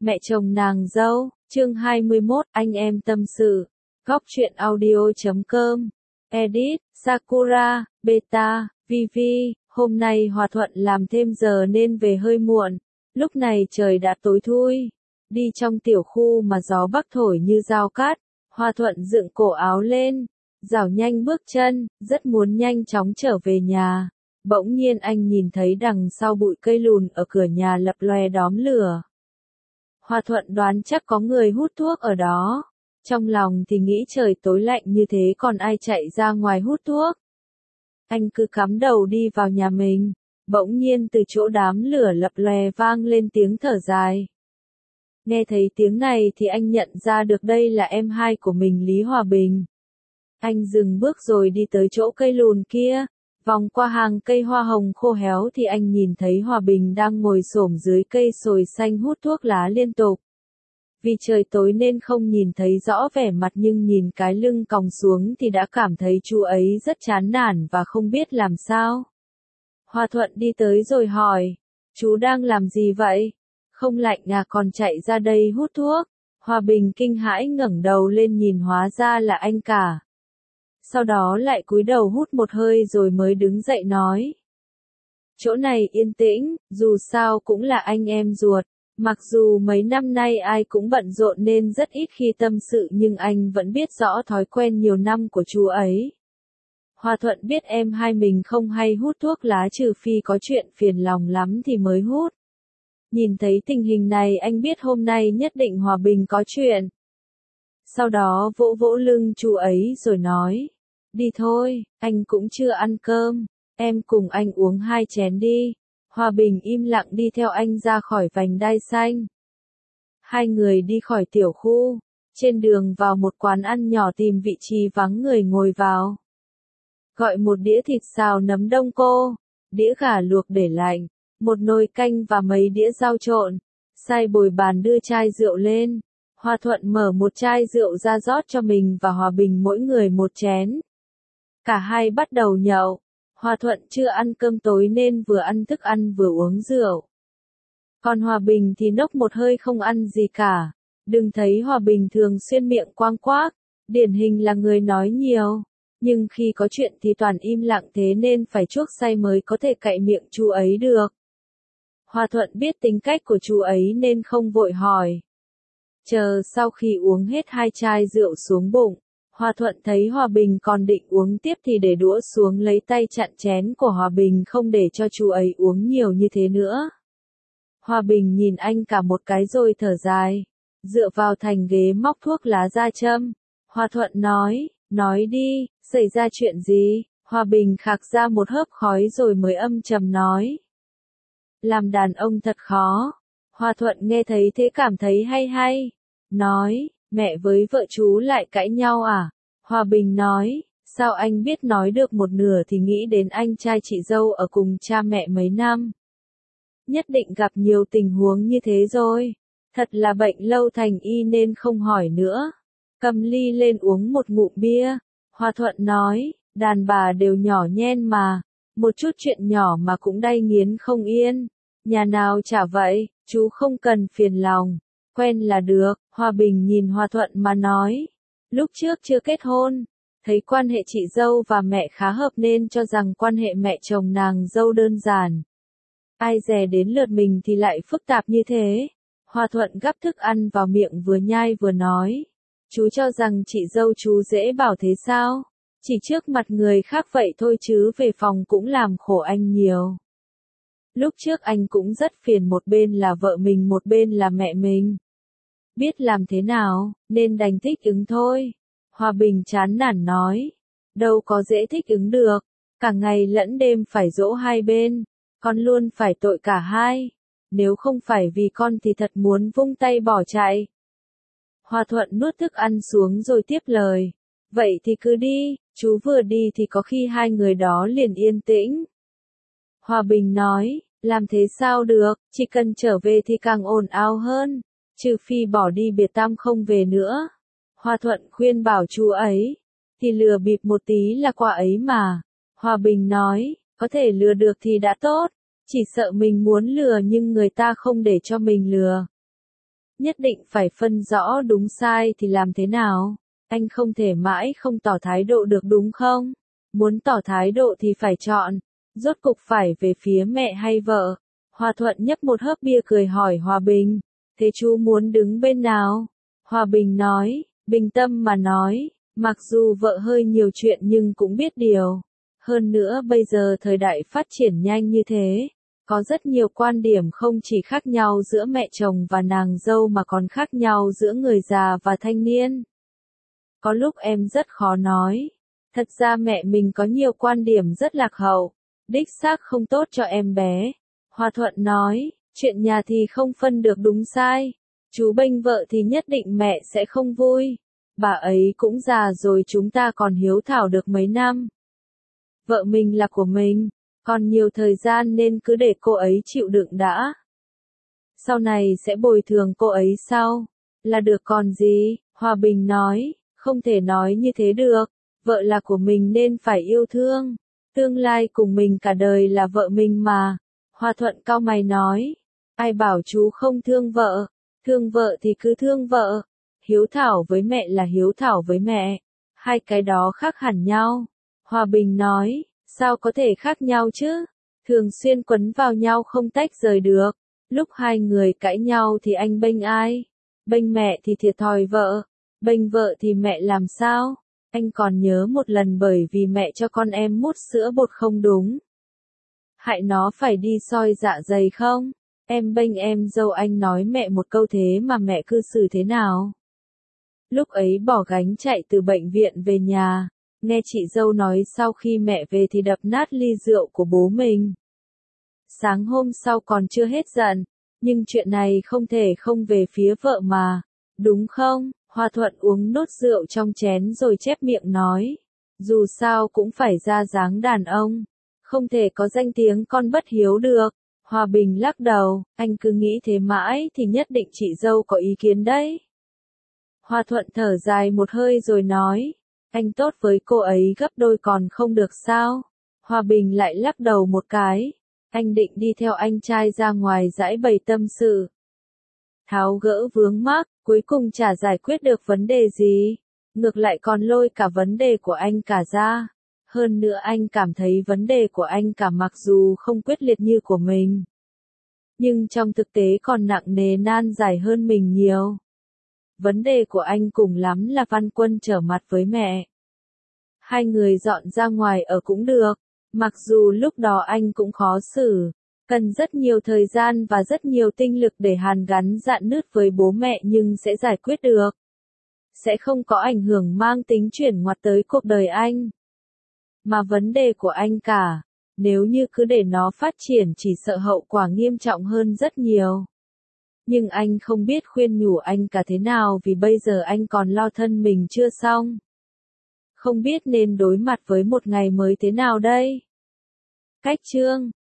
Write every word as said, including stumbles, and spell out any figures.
Mẹ chồng nàng dâu, chương hai mươi mốt, anh em tâm sự. Góc truyện audio chấm com. Edit, Sakura, Beta, Vivi. Hôm nay Hòa Thuận làm thêm giờ nên về hơi muộn. Lúc này trời đã tối thui. Đi trong tiểu khu mà gió bắc thổi như dao cát. Hòa Thuận dựng cổ áo lên, rảo nhanh bước chân, rất muốn nhanh chóng trở về nhà. Bỗng nhiên anh nhìn thấy đằng sau bụi cây lùn ở cửa nhà lập lòe đóm lửa. Hòa Thuận đoán chắc có người hút thuốc ở đó. Trong lòng thì nghĩ trời tối lạnh như thế còn ai chạy ra ngoài hút thuốc. Anh cứ cắm đầu đi vào nhà mình. Bỗng nhiên từ chỗ đám lửa lập lòe vang lên tiếng thở dài. Nghe thấy tiếng này thì anh nhận ra được đây là em hai của mình, Lý Hòa Bình. Anh dừng bước rồi đi tới chỗ cây lùn kia. Vòng qua hàng cây hoa hồng khô héo thì anh nhìn thấy Hòa Bình đang ngồi xổm dưới cây sồi xanh hút thuốc lá liên tục. Vì trời tối nên không nhìn thấy rõ vẻ mặt nhưng nhìn cái lưng còng xuống thì đã cảm thấy chú ấy rất chán nản và không biết làm sao. Hòa Thuận đi tới rồi hỏi, chú đang làm gì vậy? Không lạnh à, còn chạy ra đây hút thuốc? Hòa Bình kinh hãi ngẩng đầu lên nhìn, hóa ra là anh cả. Sau đó lại cúi đầu hút một hơi rồi mới đứng dậy nói. Chỗ này yên tĩnh, dù sao cũng là anh em ruột. Mặc dù mấy năm nay ai cũng bận rộn nên rất ít khi tâm sự nhưng anh vẫn biết rõ thói quen nhiều năm của chú ấy. Hòa Thuận biết em hai mình không hay hút thuốc lá trừ phi có chuyện phiền lòng lắm thì mới hút. Nhìn thấy tình hình này anh biết hôm nay nhất định Hòa Bình có chuyện. Sau đó vỗ vỗ lưng chú ấy rồi nói. Đi thôi, anh cũng chưa ăn cơm, em cùng anh uống hai chén đi. Hòa Bình im lặng đi theo anh ra khỏi vành đai xanh. Hai người đi khỏi tiểu khu, trên đường vào một quán ăn nhỏ tìm vị trí vắng người ngồi vào. Gọi một đĩa thịt xào nấm đông cô, đĩa gà luộc để lạnh, một nồi canh và mấy đĩa rau trộn. Sai bồi bàn đưa chai rượu lên. Hòa Thuận mở một chai rượu ra rót cho mình và Hòa Bình mỗi người một chén. Cả hai bắt đầu nhậu. Hòa Thuận chưa ăn cơm tối nên vừa ăn thức ăn vừa uống rượu. Còn Hòa Bình thì nốc một hơi không ăn gì cả. Đừng thấy Hòa Bình thường xuyên miệng quang quác, điển hình là người nói nhiều. Nhưng khi có chuyện thì toàn im lặng, thế nên phải chuốc say mới có thể cạy miệng chú ấy được. Hòa Thuận biết tính cách của chú ấy nên không vội hỏi. Chờ sau khi uống hết hai chai rượu xuống bụng, Hòa Thuận thấy Hòa Bình còn định uống tiếp thì để đũa xuống lấy tay chặn chén của Hòa Bình không để cho chú ấy uống nhiều như thế nữa. Hòa Bình nhìn anh cả một cái rồi thở dài, dựa vào thành ghế móc thuốc lá ra châm. Hòa Thuận nói, nói đi, xảy ra chuyện gì? Hòa Bình khạc ra một hớp khói rồi mới âm trầm nói. Làm đàn ông thật khó. Hòa Thuận nghe thấy thế cảm thấy hay hay. Nói, mẹ với vợ chú lại cãi nhau à? Hòa Bình nói, sao anh biết, nói được một nửa thì nghĩ đến anh trai chị dâu ở cùng cha mẹ mấy năm. Nhất định gặp nhiều tình huống như thế rồi. Thật là bệnh lâu thành y nên không hỏi nữa. Cầm ly lên uống một ngụm bia. Hòa Thuận nói, đàn bà đều nhỏ nhen mà. Một chút chuyện nhỏ mà cũng đay nghiến không yên. Nhà nào chả vậy, chú không cần phiền lòng. Quen là được. Hòa Bình nhìn Hòa Thuận mà nói. Lúc trước chưa kết hôn, thấy quan hệ chị dâu và mẹ khá hợp nên cho rằng quan hệ mẹ chồng nàng dâu đơn giản. Ai dè đến lượt mình thì lại phức tạp như thế. Hòa Thuận gắp thức ăn vào miệng vừa nhai vừa nói. Chú cho rằng chị dâu chú dễ bảo thế sao? Chỉ trước mặt người khác vậy thôi chứ về phòng cũng làm khổ anh nhiều. Lúc trước anh cũng rất phiền, một bên là vợ mình một bên là mẹ mình. Biết làm thế nào, nên đành thích ứng thôi. Hòa Bình chán nản nói. Đâu có dễ thích ứng được. Cả ngày lẫn đêm phải dỗ hai bên. Con luôn phải tội cả hai. Nếu không phải vì con thì thật muốn vung tay bỏ chạy. Hòa Thuận nuốt thức ăn xuống rồi tiếp lời. Vậy thì cứ đi, chú vừa đi thì có khi hai người đó liền yên tĩnh. Hòa Bình nói, làm thế sao được, chỉ cần trở về thì càng ồn ào hơn. Trừ phi bỏ đi biệt tâm không về nữa. Hòa Thuận khuyên bảo chú ấy. Thì lừa bịp một tí là qua ấy mà. Hòa Bình nói, có thể lừa được thì đã tốt. Chỉ sợ mình muốn lừa nhưng người ta không để cho mình lừa. Nhất định phải phân rõ đúng sai thì làm thế nào? Anh không thể mãi không tỏ thái độ được đúng không? Muốn tỏ thái độ thì phải chọn. Rốt cục phải về phía mẹ hay vợ? Hòa Thuận nhấp một hớp bia cười hỏi Hòa Bình. Thế chú muốn đứng bên nào? Hòa Bình nói, bình tâm mà nói, mặc dù vợ hơi nhiều chuyện nhưng cũng biết điều. Hơn nữa bây giờ thời đại phát triển nhanh như thế. Có rất nhiều quan điểm không chỉ khác nhau giữa mẹ chồng và nàng dâu mà còn khác nhau giữa người già và thanh niên. Có lúc em rất khó nói. Thật ra mẹ mình có nhiều quan điểm rất lạc hậu, đích xác không tốt cho em bé. Hòa Thuận nói, chuyện nhà thì không phân được đúng sai. Chú bênh vợ thì nhất định mẹ sẽ không vui. Bà ấy cũng già rồi, chúng ta còn hiếu thảo được mấy năm. Vợ mình là của mình, còn nhiều thời gian nên cứ để cô ấy chịu đựng đã. Sau này sẽ bồi thường cô ấy sau. Là được còn gì? Hòa Bình nói, không thể nói như thế được. Vợ là của mình nên phải yêu thương. Tương lai cùng mình cả đời là vợ mình mà. Hòa Thuận cau mày nói, ai bảo chú không thương vợ? Thương vợ thì cứ thương vợ. Hiếu thảo với mẹ là hiếu thảo với mẹ. Hai cái đó khác hẳn nhau. Hòa Bình nói, sao có thể khác nhau chứ? Thường xuyên quấn vào nhau không tách rời được. Lúc hai người cãi nhau thì anh bênh ai? Bênh mẹ thì thiệt thòi vợ. Bênh vợ thì mẹ làm sao? Anh còn nhớ một lần bởi vì mẹ cho con em mút sữa bột không đúng. Hại nó phải đi soi dạ dày không? Em bênh em dâu, anh nói mẹ một câu thế mà mẹ cư xử thế nào? Lúc ấy bỏ gánh chạy từ bệnh viện về nhà, nghe chị dâu nói sau khi mẹ về thì đập nát ly rượu của bố mình. Sáng hôm sau còn chưa hết giận, nhưng chuyện này không thể không về phía vợ mà, đúng không? Hòa Thuận uống nốt rượu trong chén rồi chép miệng nói, dù sao cũng phải ra dáng đàn ông, không thể có danh tiếng con bất hiếu được. Hòa Bình lắc đầu, anh cứ nghĩ thế mãi thì nhất định chị dâu có ý kiến đấy. Hòa Thuận thở dài một hơi rồi nói, anh tốt với cô ấy gấp đôi còn không được sao? Hòa Bình lại lắc đầu một cái, anh định đi theo anh trai ra ngoài giải bày tâm sự. Tháo gỡ vướng mắc, cuối cùng chả giải quyết được vấn đề gì. Ngược lại còn lôi cả vấn đề của anh cả ra. Hơn nữa anh cảm thấy vấn đề của anh cả mặc dù không quyết liệt như của mình. Nhưng trong thực tế còn nặng nề nan giải hơn mình nhiều. Vấn đề của anh cùng lắm là Văn Quân trở mặt với mẹ. Hai người dọn ra ngoài ở cũng được. Mặc dù lúc đó anh cũng khó xử. Cần rất nhiều thời gian và rất nhiều tinh lực để hàn gắn rạn nứt với bố mẹ nhưng sẽ giải quyết được. Sẽ không có ảnh hưởng mang tính chuyển ngoặt tới cuộc đời anh. Mà vấn đề của anh cả, nếu như cứ để nó phát triển chỉ sợ hậu quả nghiêm trọng hơn rất nhiều. Nhưng anh không biết khuyên nhủ anh cả thế nào vì bây giờ anh còn lo thân mình chưa xong. Không biết nên đối mặt với một ngày mới thế nào đây. Cách chương